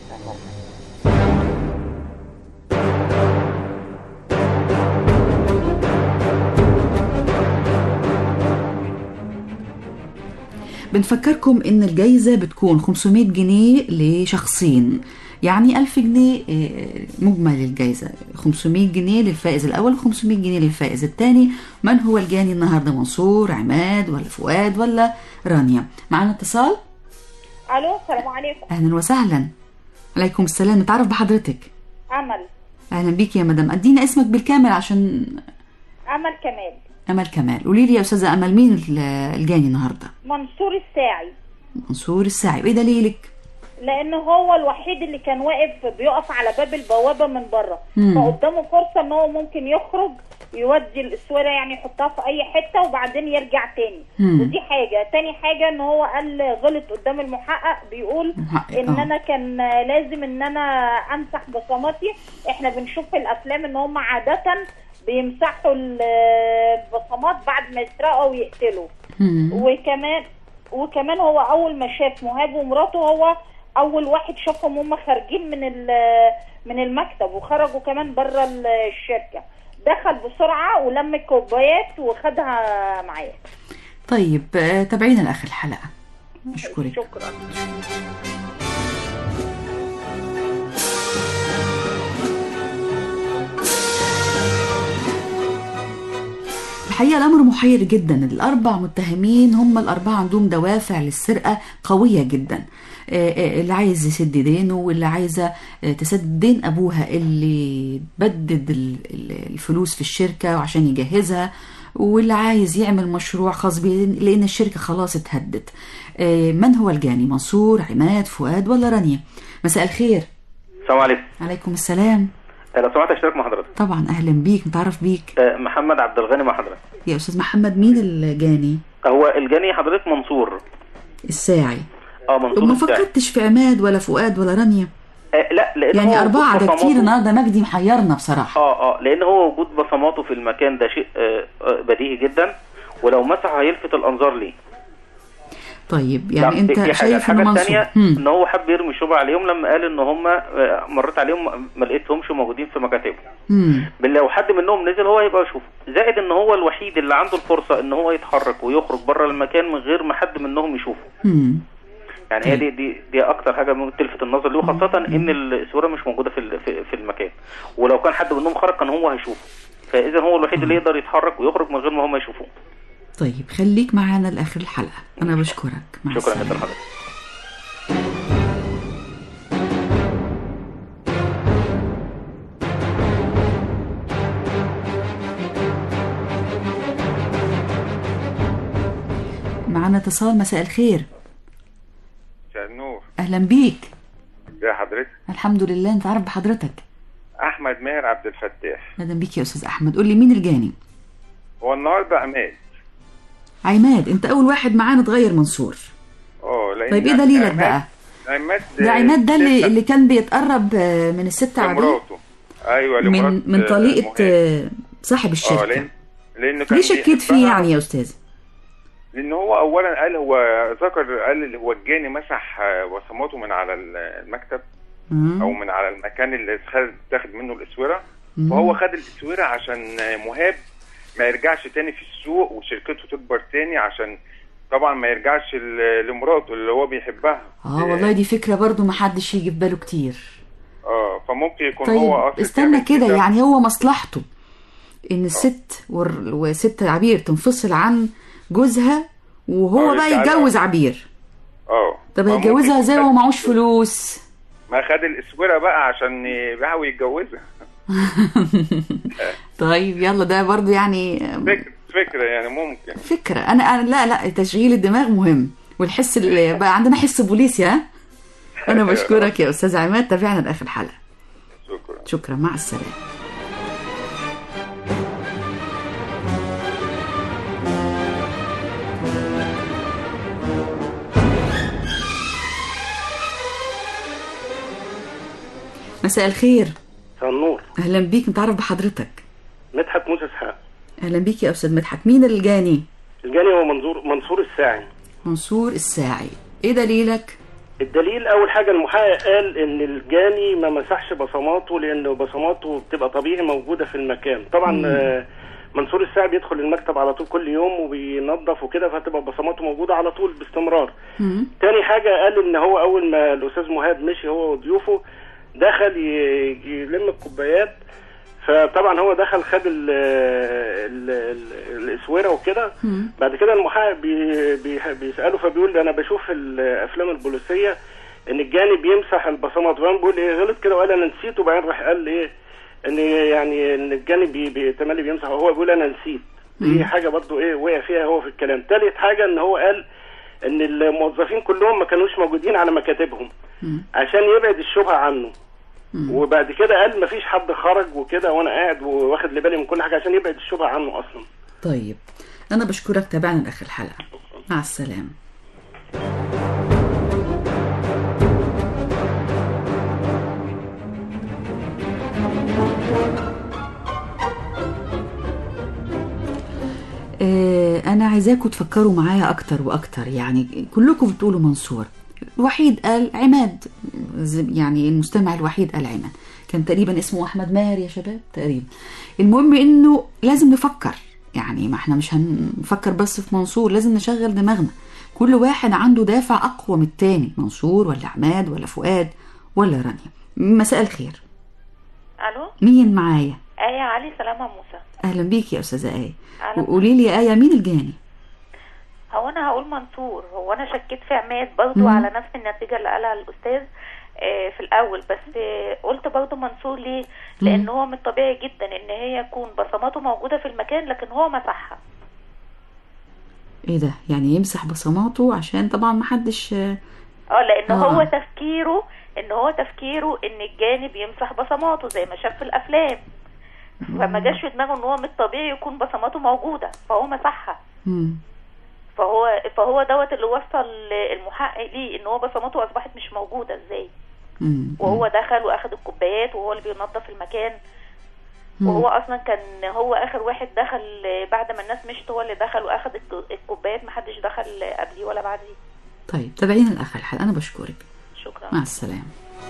بنفكركم ان الجايزة بتكون 500 جنيه لشخصين، يعني 1000 جنيه مجمل الجايزة، 500 جنيه للفائز الأول، 500 جنيه للفائز الثاني. من هو الجاني النهاردة؟ منصور، عماد، ولا فؤاد، ولا رانيا؟ معنا اتصال. الو السلام عليكم. أهلا وسهلا. عليكم السلام. نتعرف بحضرتك. أمل. أهلا بيك يا مدام، أدينا اسمك بالكامل عشان. أمل كمال. أمل كمال. قولي لي يا أستاذة أمل، مين الجاني النهاردة؟ منصور الساعي. منصور الساعي، وإيه دليلك؟ لأنه هو الوحيد اللي كان بيقف على باب البوابة من بره، فقدامه فرصة إن هو ممكن يخرج يودي الاسوره يعني يحطها في اي حته وبعدين يرجع تاني. ودي حاجه. تاني حاجه ان هو قال غلط قدام المحقق، بيقول ان انا كان لازم ان انا امسح بصماتي. احنا بنشوف في الافلام ان هم عاده بيمسحوا البصمات بعد ما يسرقوا ويقتلوا. وكمان هو اول ما شاف مهاب ومراته هو اول واحد شافهم هم خارجين من المكتب، وخرجوا كمان بره الشركه. دخل بسرعه ولم الكوبايات وخدها معاه. طيب تابعينا لاخر الحلقه. اشكرك. شكرا. الحقيقة الأمر محير جدا. الأربع متهمين هم الأربعة عندهم دوافع للسرقة قوية جدا. اللي عايز يسد دينه، واللي عايزة تسد دين أبوها اللي بدد الفلوس في الشركة وعشان يجهزها، واللي عايز يعمل مشروع خاص به لأن الشركة خلاص اتهدت. من هو الجاني؟ منصور، عماد، فؤاد، ولا رانيا؟ مساء الخير. السلام عليكم. عليكم السلام. لو سمحت اشترك مع حضرتك. طبعا اهلا بيك، نتعرف بيك. محمد عبد الغني مع حضرتك. يا استاذ محمد، مين الجاني؟ هو الجاني حضرتك منصور الساعي. منصور ما فكرتش في عماد ولا فؤاد ولا رانيا؟ لا، لان يعني 4 ده كتير النهارده. مجدي محيرنا بصراحه. لان هو وجود بصماته في المكان ده شيء بديهي جدا، ولو مسح هيلفت الانظار ليه. طيب يعني انت شايف انه منصور ان هو حب يرمي الشبهه عليهم لما قال ان هم مرت عليهم ما لقيتهمش موجودين في مكاتبهم. لو حد منهم نزل هو يبقى يشوفه. زائد ان هو الوحيد اللي عنده الفرصه ان هو يتحرك ويخرج بره المكان من غير ما حد منهم يشوفه. يعني هي دي اكتر حاجه ممكن تلفت النظر ليه، خاصه ان الصوره مش موجوده في المكان، ولو كان حد منهم خرج كان هو هيشوفه. فاذا هو الوحيد اللي يقدر يتحرك ويخرج من غير ما هم يشوفوه. طيب خليك معانا لاخر الحلقه، انا بشكرك. شكرا جدا لحضرتك. معانا اتصال. مساء الخير. مساء النور. اهلا بيك. ازي حضرتك؟ الحمد لله. انت عارف بحضرتك؟ احمد ماهر عبد الفتاح. اهلا بيك يا استاذ احمد. قول لي مين الجاني؟ هو النهارده عماد. عماد، انت اول واحد معانا تغير منصور. طيب ايه دليلك بقى؟ عماد ده عماد ده اللي كان بيتقرب من الست عبير لمراته. ايوه لمراته من طليقه صاحب الشركه. لانه كان ليه شكيت فيه يعني يا استاذ؟ لان هو اولا قال، هو ذكر قال اللي هو الجاني مسح بصماته من على المكتب او من على المكان اللي تاخد منه الاسوره، فهو خد الاسوره عشان مهاب ما يرجعش تاني في السوق وشركته تكبر تاني، عشان طبعا ما يرجعش لمراته اللي هو بيحبها. والله دي فكره برضو ما حدش يجي في باله كتير. فممكن يكون طيب هو استنى كده، يعني هو مصلحته ان الست وست عبير تنفصل عن جوزها وهو بقى يتجوز عبير. طب هيتجوزها ازاي وهو معوش فلوس؟ ما خد الاسوره بقى عشان يبيعها ويتجوزها. طيب يلا، ده برضو يعني فكره يعني ممكن فكره. انا لا تشغيل الدماغ مهم، والحس اللي بقى عندنا حس بوليسي. ها انا بشكرك يا استاذ عماد. تابعنا لاخر الحلقه. شكرا. مع السلامه. مساء الخير. مساء النور. اهلا بيك. نتعرف بحضرتك؟ مدحت موسى اسحاق. اهلا بيك يا استاذ مدحت. مين الجاني؟ الجاني هو منصور الساعي. منصور الساعي. ايه دليلك؟ الدليل اول حاجه المحقق قال ان الجاني ما مسحش بصماته لان بصماته بتبقى طبيعي موجوده في المكان. طبعا منصور الساعي بيدخل المكتب على طول كل يوم وبينظف وكده، فتبقى بصماته موجوده على طول باستمرار. تاني حاجه قال ان هو اول ما الاستاذ مهاب مشي هو وضيوفه دخل يلم الكوبايات، فطبعا هو دخل خد الاسوره وكده. بعد كده المحقق بيساله، فبيقول انا بشوف الافلام البوليسيه ان الجاني بيمسح البصمات، وقام بيقول ايه غلط كده وقال انا نسيت، وبعدين راح قال ايه ان يعني ان الجاني تملي بيمسح وهو بيقول انا نسيت. دي حاجه برضو ايه وقع فيها هو في الكلام. ثالث حاجه ان هو قال ان الموظفين كلهم ما كانوش موجودين على مكاتبهم عشان يبعد الشبهه عنه. وبعد كده قال مفيش حد خرج وكده وانا قاعد واخد لي بالي من كل حاجه عشان يبعد الشبهه عنه اصلا. طيب انا بشكرك. تابعنا لاخر الحلقه. مع السلامه. انا عايزاكم تفكروا معايا اكتر واكتر. يعني كلكم بتقولوا منصور، الوحيد قال عماد، يعني المستمع الوحيد قال عماد. كان تقريبا اسمه احمد ماهر يا شباب تقريبا. المهم انه لازم نفكر، يعني ما احنا مش هنفكر بس في منصور، لازم نشغل دماغنا. كل واحد عنده دافع اقوى من التاني، منصور ولا عماد ولا فؤاد ولا رانيا. مساء الخير. الو، مين معايا؟ آية علي سلامة موسى. اهلا بيك يا استاذه آية. قولي لي يا آية، مين الجاني؟ هو انا هقول منصور. هو انا شكيت في عماد برضو على نفس النتيجه اللي قالها الاستاذ في الاول، بس قلت برضو منصور ليه؟ لان هو من الطبيعي جدا ان هي يكون بصماته موجوده في المكان لكن هو مسحها. ايه ده؟ يعني يمسح بصماته عشان طبعا محدش لان هو تفكيره ان الجاني بيمسح بصماته زي ما شاف في الافلام، فما جاش في دماغه ان هو من الطبيعي يكون بصماته موجوده فهو مسحها. فهو دوت اللي وصل المحقق ليه ان هو بصماته اصبحت مش موجوده ازاي. وهو دخل واخد الكوبايات وهو اللي بينظف المكان، وهو اصلا كان هو اخر واحد دخل بعد ما الناس مشت، هو اللي دخل واخد الكوبايات، محدش دخل قبليه ولا بعديه. طيب تابعينا لاخر الحلقه. انا بشكرك. شكرا. مع السلامه.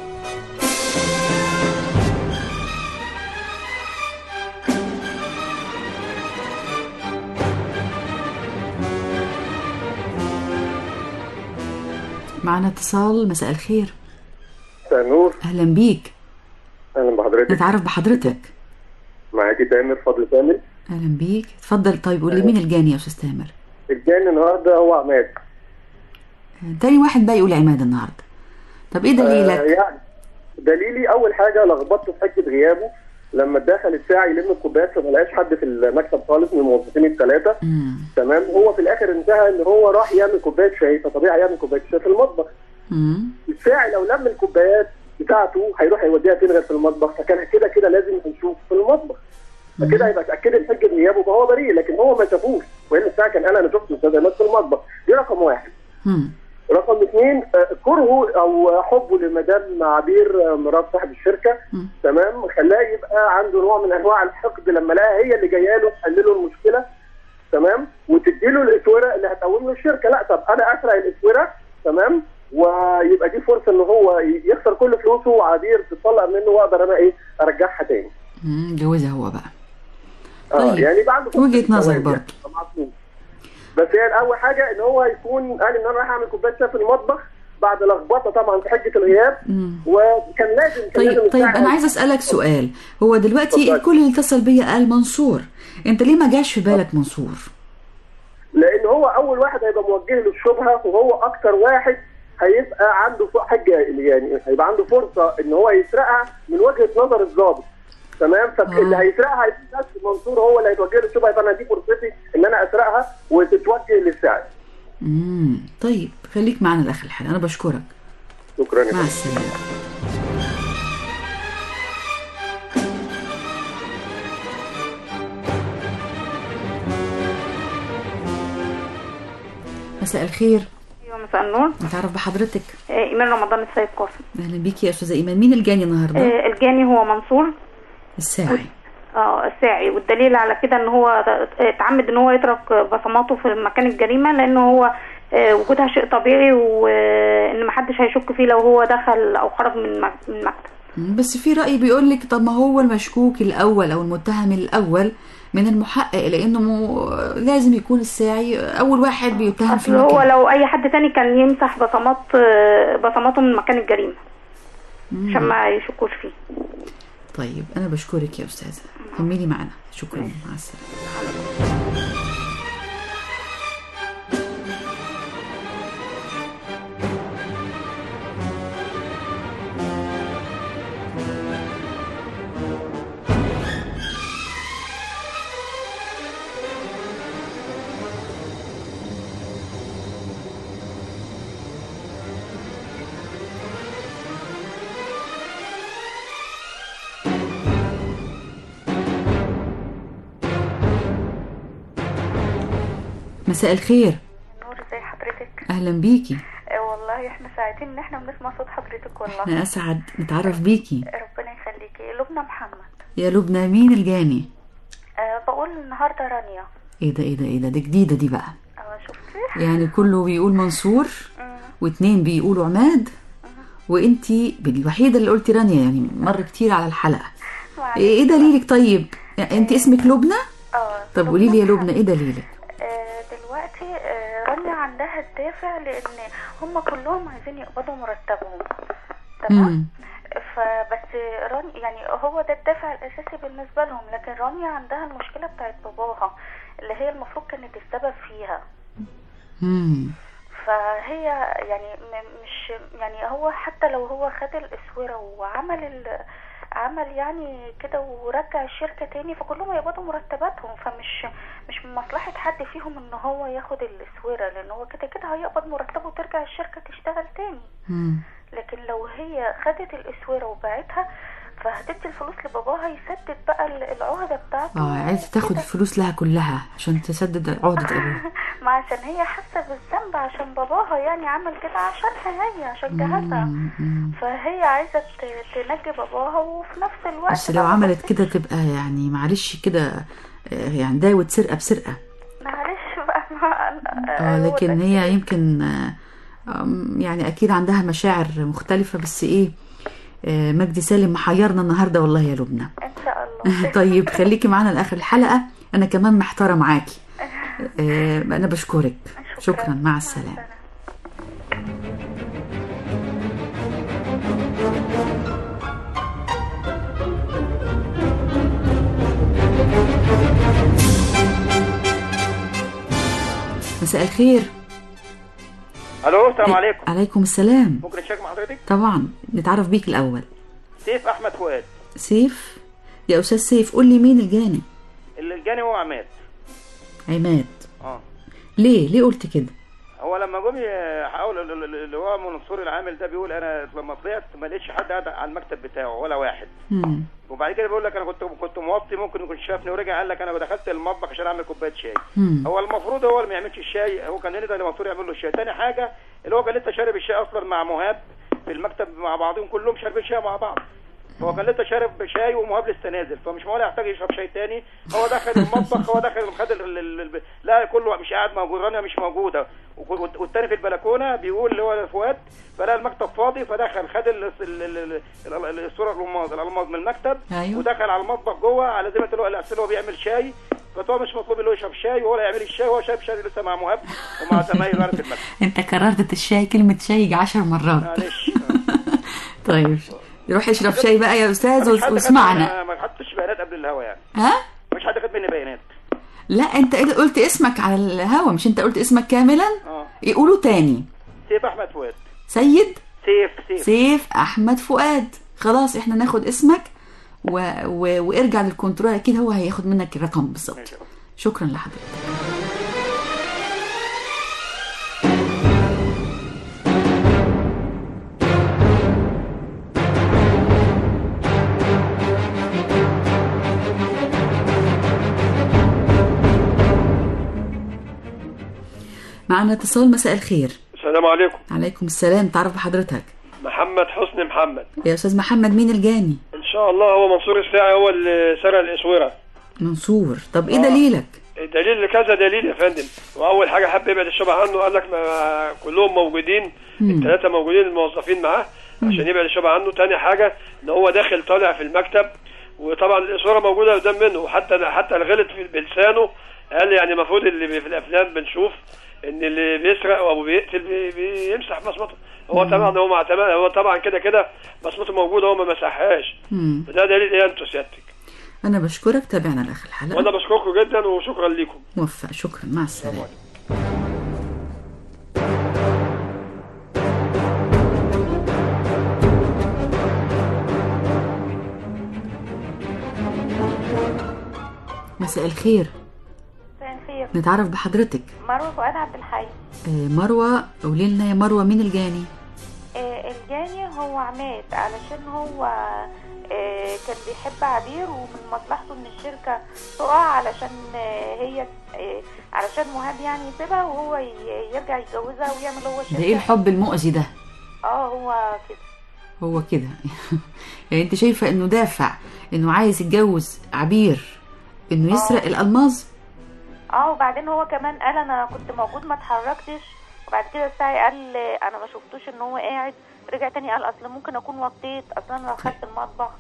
معنا اتصال. مساء الخير. مساء النور. اهلا بيك. اهلا بحضرتك. نتعرف بحضرتك؟ معاكي تامر، فضل تامر. اهلا بيك، اتفضل. طيب قول لي مين الجاني يا استاذ تامر؟ الجاني النهارده هو عماد. تاني واحد بقى يقول عماد النهارده. طب ايه دليلك؟ يعني دليلي اول حاجه لخبطته في حته غيابه لما دخل الساعه يلم الكوبايات فما لقاش حد في المكتب خالص من الموظفين الثلاثه. تمام. هو في الاخر انتهى ان هو راح يعمل كوبايه شاي، فطبيعي يعمل كوبايه شاي في المطبخ. الساعي لو لم الكوبايات بتاعته هيروح يوديها فين غير في المطبخ، فكان كده كده لازم هنشوف في المطبخ، فكده هيبقى اتاكد الحجه غيابه فهو بريء، لكن هو ما شافوش، وان الساعه كان انا شفت الاستاذ عماد في المطبخ. دي رقم واحد. رقم اثنين، كرهه او حبه لمدام عبير مرات صاحب الشركه، تمام، خلاه يبقى عنده نوع من انواع الحقد لما لقاها هي اللي جايه له تحل له المشكله، تمام، وتدي له الاسوره اللي هتقوم له الشركه. لا، طب انا اسرق الاسوره، تمام، ويبقى دي فرصه ان هو يخسر كل فلوسه وعبير تطلق منه واقدر انا ارجعها تاني. جوزها هو بقى. طيب. يعني يبقى عنده وجهه نظر برضه. بس هي اول حاجه ان هو يكون قال ان انا رايح اعمل كوبايه شاي في المطبخ بعد لخبطه طبعا في حجه الغياب، وكان لازم طيب انا عايز اسالك سؤال. هو دلوقتي الكل اللي اتصل بيا قال منصور، انت ليه ما جاش في بالك منصور؟ لان هو اول واحد هيبقى موجه له الشبهه، وهو اكتر واحد هيبقى عنده حجه، يعني هيبقى عنده فرصه ان هو يسرقها من وجهه نظر الضابط، تمام. فاللي هيسرقها هيبقى بس منصور هو اللي هيتوجه له الشبهه، فانا دي فرصتي ان انا اسرقها وتتوجه للساعي. طيب خليك معنا لاخر الحلقه، انا بشكرك. شكرا. مع السلامه. مساء الخير. ايوه مساء النور. نتعرف بحضرتك؟ ايمان رمضان السيد قاسم. اهلا بيكي يا استاذه ايمان. مين الجاني النهارده؟ الجاني هو منصور الساعي. الساعي، والدليل على كده ان هو اتعمد ان هو يترك بصماته في مكان الجريمه، لانه هو وجودها شيء طبيعي، وان محدش هيشك فيه لو هو دخل او خرج من مكتب. بس في رأي بيقول لك طب ما هو المشكوك الاول او المتهم الاول من المحقق، لانه لازم يكون الساعي اول واحد بيتهم في المكان. هو لو اي حد تاني كان يمسح بصماته من مكان الجريمه عشان ما يشكوش فيه. طيب انا بشكرك يا استاذه، كملي معنا. شكرا. مع السلامه. مساء الخير. نور، ازي حضرتك؟ اهلا بيكي. والله احنا سعيدين ان احنا بنسمع صوت حضرتك. والله احنا اسعد نتعرف بيكي. ربنا يخليكي. لبنى محمد. يا لبنى، مين الجاني؟ بقول النهارده رانيا. ايه ده دي جديده دي بقى. شفتي؟ يعني كله بيقول منصور واتنين بيقولوا عماد وانتي الوحيده اللي قلتي رانيا، يعني مر كتير على الحلقه. ايه دليلك؟ طيب يعني انت اسمك لبنى؟ طب قولي لي يا لبنى ايه دليلك؟ دلوقتي رانيا عندها الدافع لان هم كلهم عايزين يقبضوا مرتبهم، تمام؟ فبس رانيا يعني هو ده الدافع الاساسي بالنسبه لهم، لكن رانيا عندها المشكله بتاعت باباها اللي هي المفروض كانت السبب فيها. فهي يعني مش يعني هو حتى لو هو خد الاسوره وعمل عمل يعني كده ورجع الشركه تاني، فكلهم هيقبضوا مرتباتهم، مش من مصلحه حد فيهم ان هو ياخد الاسوره، لان هو كده كده هيقبض مرتبه وترجع الشركه تشتغل تاني. لكن لو هي خدت الاسوره وباعتها فهتدي الفلوس لباباها يسدد بقى العهده بتاعته. عايزه تاخد الفلوس لها كلها عشان تسدد عهده ابوها. ما عشان هي حاسه بالذنب عشان باباها يعني عمل كده عشانها هي، عشان جهازها. فهي عايزه تنجي باباها وفي نفس الوقت بس لو عملت كده تبقى يعني معلش كده يعني داوت سرقه بسرقه. معلش بقى لكن هي يمكن يعني اكيد عندها مشاعر مختلفه، بس ايه مجدي سالم محيرنا النهارده والله يا لبنى. ان شاء الله. طيب خليكي معانا لاخر الحلقه، انا كمان محتاره معاكي. انا بشكرك. شكرا. مع السلامه. مساء الخير. الو السلام عليكم. عليكم السلام. ممكن اشارك مع حضرتك؟ طبعا، نتعرف بيك الاول. سيف احمد فؤاد. سيف، يا استاذ سيف قول لي مين الجاني؟ الجاني هو عماد. عماد. ليه قلت كده؟ هو لما جم يحاولوا اللي هو منصور العامل ده بيقول انا لما طلعت ما لقيتش حد قاعد على المكتب بتاعه ولا واحد. وبعد كده بيقول لك انا كنت موطي، ممكن يكون شافني ورجع قال لك انا دخلت المطبخ عشان اعمل كوبايه شاي. هو المفروض هو اللي ما يعملش الشاي، هو كان يقدر المنصور يعمل له الشاي. تاني حاجه اللي هو كان لسه شارب الشاي اصلا مع مهاب في المكتب مع بعضهم، كلهم شاربين شاي مع بعض. هو كان لسه شارب شاي ومهاب لسه نازل، فمش معقول يحتاج يشرب شاي تاني. هو دخل المطبخ، هو دخل خد لا كله مش قاعد موجود، رانيا مش موجوده، والتاني في البلكونه بيقول اللي هو فؤاد، فلقى المكتب فاضي فدخل خد الصوره الالماظ من المكتب. أيوه. ودخل على المطبخ جوه على زي ما هو بيعمل شاي، فهو مش مطلوب اللي هو يشرب شاي ولا يعمل الشاي، هو شايف شاي لسه مع مهاب ومع زمايله في المكتب. انت كررت الشاي كلمه شاي 10 مرات. معلش. طيب روح اشرب شاي بقى يا استاذ واسمعنا. ما حطش بيانات قبل الهوا يعني. ها؟ مش حد خد مني بيانات. لا انت قلت اسمك على الهوا، مش انت قلت اسمك كاملا؟ يقولوا تاني. سيف احمد فؤاد. سيد؟ سيف احمد فؤاد. خلاص احنا ناخد اسمك وارجع للكنترول، اكيد هو هياخد منك الرقم بالظبط. شكرا لحضرتك. معنا اتصال. مساء الخير. السلام عليكم. عليكم السلام. تعرف بحضرتك؟ محمد حسني محمد. يا استاذ محمد مين الجاني؟ ان شاء الله هو منصور الساعي، هو اللي سرق الاسوره. منصور. طب ايه دليلك؟ الدليل كذا دليل يا فندم. واول حاجه حب يبعد الشبهه عنه، قال لك ما كلهم موجودين، الثلاثه موجودين الموظفين معاه عشان يبعد الشبهه عنه. تاني حاجه ان هو داخل طالع في المكتب، وطبعا الاسوره موجوده قدام منه، وحتى الغلط بلسانه قال يعني المفروض اللي في الافلام بنشوف ان اللي بيسرق او بيقتل بيمسح بصمته. هو طبعا هو طبعا كده بصمته موجوده، هو ما مسحهاش. فده دليل ايه انتوا سيادتك؟ انا بشكرك. تابعنا لاخر الحلقه. وانا بشكركم جدا وشكرا لكم. موفق. شكرا. مع السلامه. مساء الخير. نتعرف بحضرتك؟ مروه فؤاد عبد الحي. مروه، قولي لنا يا مروه مين الجاني؟ الجاني هو عماد، علشان هو كان بيحب عبير، ومن مصلحته ان الشركه تقع علشان هي علشان مهاب يعني يسيبها وهو يرجع يتجوزها ويعمل هو الشركه. ده ايه الحب المؤذي ده؟ هو كده يعني انت شايفه انه دافع انه عايز يتجوز عبير انه يسرق الالماظ؟ وبعدين هو كمان قال انا كنت موجود ما اتحركتش، وبعد كده الساعي قال انا ما شفتوش ان هو قاعد، رجع تاني قال اصل ممكن اكون وطيت، اصلا انا دخلت المطبخ.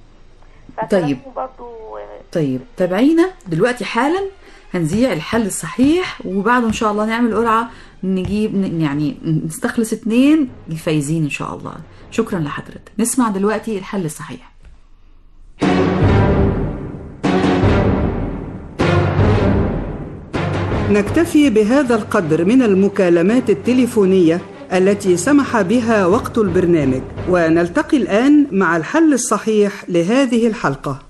طيب تابعينا دلوقتي حالا، هنذيع الحل الصحيح، وبعده ان شاء الله نعمل قرعه نجيب يعني نستخلص 2 الفايزين ان شاء الله. شكرا لحضرتك. نسمع دلوقتي الحل الصحيح. نكتفي بهذا القدر من المكالمات التليفونية التي سمح بها وقت البرنامج، ونلتقي الآن مع الحل الصحيح لهذه الحلقة.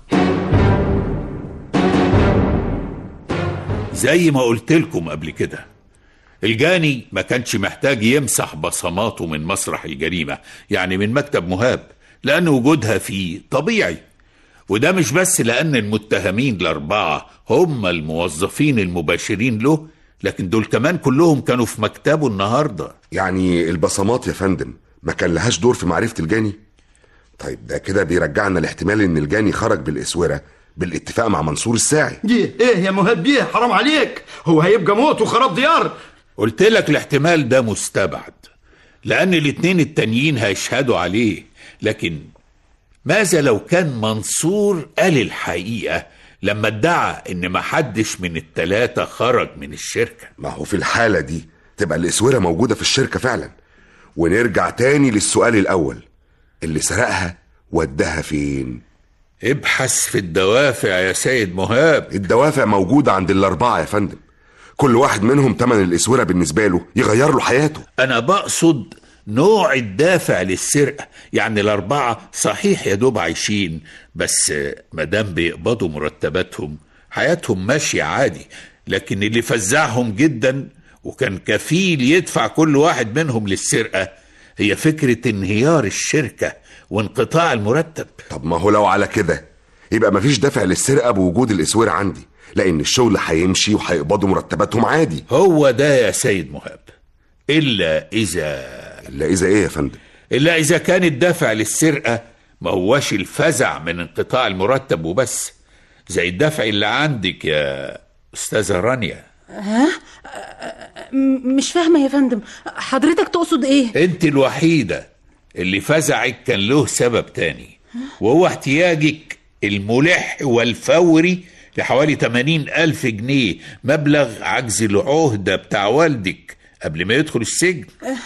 زي ما قلت لكم قبل كده، الجاني ما كانش محتاج يمسح بصماته من مسرح الجريمة، يعني من مكتب مهاب، لأن وجودها فيه طبيعي. وده مش بس لأن المتهمين ال4 هم الموظفين المباشرين له، لكن دول كمان كلهم كانوا في مكتبه النهاردة. يعني البصمات يا فندم ما كان لهاش دور في معرفة الجاني؟ طيب ده كده بيرجعنا لاحتمال ان الجاني خرج بالاسوره بالاتفاق مع منصور الساعي. ايه يا مهاب بيه، حرام عليك، هو هيبقى موت وخراب ديار. قلت لك الاحتمال ده مستبعد، لأن الاتنين التانيين هيشهدوا عليه. لكن ماذا لو كان منصور قال الحقيقة لما ادعى ان محدش من ال3 خرج من الشركة؟ ما هو في الحالة دي تبقى الاسورة موجودة في الشركة فعلا. ونرجع تاني للسؤال الاول، اللي سرقها وداها فين؟ ابحث في الدوافع يا سيد مهاب. الدوافع موجودة عند ال4 يا فندم، كل واحد منهم تمن الاسوره بالنسبه له يغير له حياته. انا بقصد نوع الدافع للسرقة. يعني الأربعة صحيح يا دوب عايشين، بس مادام بيقبضوا مرتباتهم حياتهم ماشية عادي. لكن اللي فزعهم جدا وكان كفيل يدفع كل واحد منهم للسرقة هي فكرة انهيار الشركة وانقطاع المرتب. طب ما هو لو على كده يبقى مفيش دافع للسرقة بوجود الاسوره عندي، لان الشغل هيمشي وهيقبضوا مرتباتهم عادي. هو ده يا سيد مهاب. إلا إذا إيه يا فندم؟ إلا إذا كان الدافع للسرقة ما هواش الفزع من انقطاع المرتب وبس، زي الدافع اللي عندك يا أستاذة رانيا. مش فاهمة يا فندم، حضرتك تقصد إيه؟ أنت الوحيدة اللي فزعك كان له سبب تاني، وهو احتياجك الملح والفوري لحوالي 80,000 جنيه، مبلغ عجز العهدة بتاع والدك قبل ما يدخل السجن.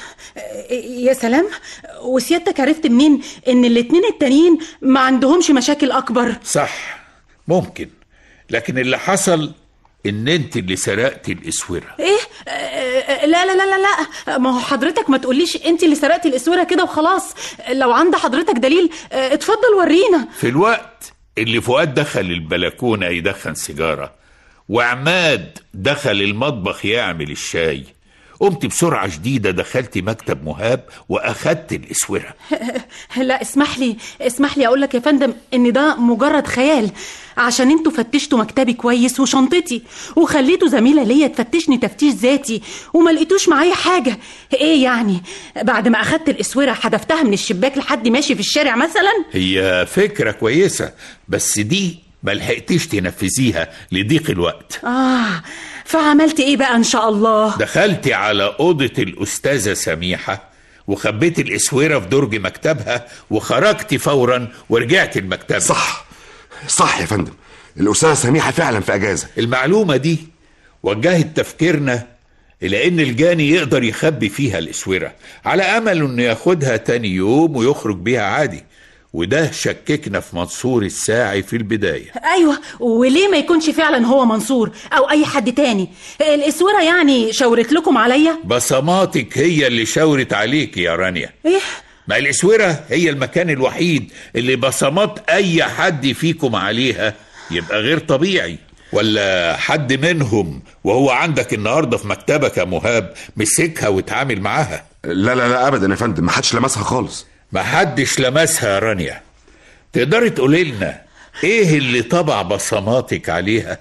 يا سلام، وسيادتك عرفت منين ان الاتنين التانيين ما عندهمش مشاكل اكبر؟ صح، ممكن، لكن اللي حصل ان انت اللي سرقتي الاسوره. ايه؟ لا لا لا لا لا، ما هو حضرتك ما تقوليش انت اللي سرقتي الاسوره كده وخلاص. لو عند حضرتك دليل اتفضل ورينا. في الوقت اللي فؤاد دخل البلكونه يدخن سيجاره وعماد دخل المطبخ يعمل الشاي، قمت بسرعة شديدة دخلت مكتب مهاب وأخدت الإسورة. لا اسمح لي أقول لك يا فندم إن ده مجرد خيال، عشان انتوا فتشتوا مكتبي كويس وشنطتي وخليتوا زميلة ليا تفتشني تفتيش ذاتي وما لقيتوش معايا حاجة. ايه يعني بعد ما أخدت الإسورة حدفتها من الشباك لحد ماشي في الشارع مثلا؟ هي فكرة كويسة، بس دي ملحقتيش تنفذيها لضيق الوقت. فعملت ايه بقى ان شاء الله؟ دخلتي على أوضة الأستاذة سميحة وخبيت الإسورة في درج مكتبها وخرجتي فورا ورجعت المكتب. صح يا فندم، الأستاذة سميحة فعلا في أجازة. المعلومة دي وجهت تفكيرنا إلى إن الجاني يقدر يخبي فيها الإسورة على أمل إنه ياخدها تاني يوم ويخرج بيها عادي، وده شككنا في منصور الساعي في البداية. أيوة، وليه ما يكونش فعلا هو منصور أو أي حد تاني؟ الإسورة يعني شاورت لكم عليا؟ بصماتك هي اللي شاورت عليك يا رانيا. إيه؟ ما الإسورة هي المكان الوحيد اللي بصمات أي حد فيكم عليها يبقى غير طبيعي. ولا حد منهم وهو عندك النهاردة في مكتبك يا مهاب مسكها وتعامل معاها؟ لا لا لا أبدا يا فندم، ما حدش لمسها خالص. ما حدش لمسها يا رانيا. تقدري تقولي لنا ايه اللي طبع بصماتك عليها؟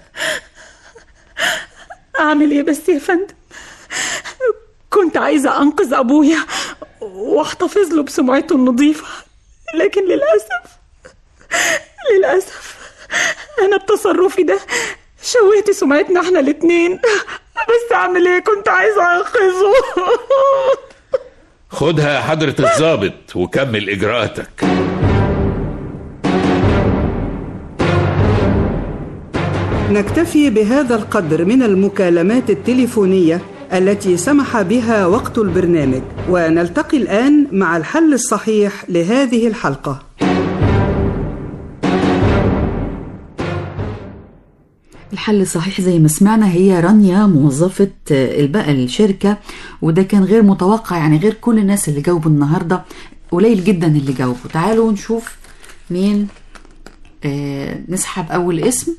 اعمل ايه بس يا فندم؟ كنت عايزة انقذ ابويا واحتفظ له بسمعته النظيفة، لكن للأسف انا بتصرفي ده شوهت سمعتنا احنا الاتنين. بس اعمل ايه؟ كنت عايزة انقذه. خدها يا حضرة الضابط وكمل إجراءاتك. نكتفي بهذا القدر من المكالمات التليفونية التي سمح بها وقت البرنامج، ونلتقي الآن مع الحل الصحيح لهذه الحلقة. الحل الصحيح زي ما سمعنا هي رانيا موظفة الشركة، وده كان غير متوقع، يعني غير كل الناس اللي جاوبوا النهاردة قليل جدا اللي جاوبوا. تعالوا نشوف مين. نسحب أول اسم.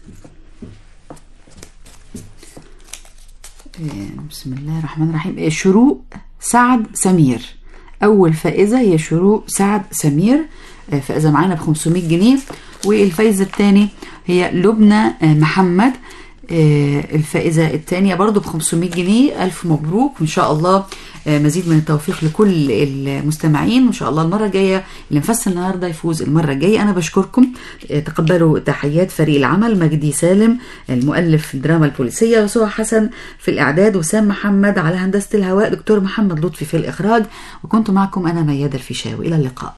بسم الله الرحمن الرحيم. شروق سعد سمير، أول فائزة هي شروق سعد سمير، فائزة معانا ب500 جنيه. والفائزة الثاني هي لبنى محمد، الفائزة الثانية برضو ب500 جنيه. ألف مبروك، وإن شاء الله مزيد من التوفيق لكل المستمعين، وإن شاء الله المرة الجاية اللي نفس النهاردة يفوز المرة الجاية. أنا بشكركم، تقبلوا تحيات فريق العمل: مجدي سالم المؤلف الدراما البوليسية، وسوى حسن في الإعداد، وسام محمد على هندسة الهواء، دكتور محمد لطفي في الإخراج، وكنت معكم أنا ميادة الفيشاوي. إلى اللقاء.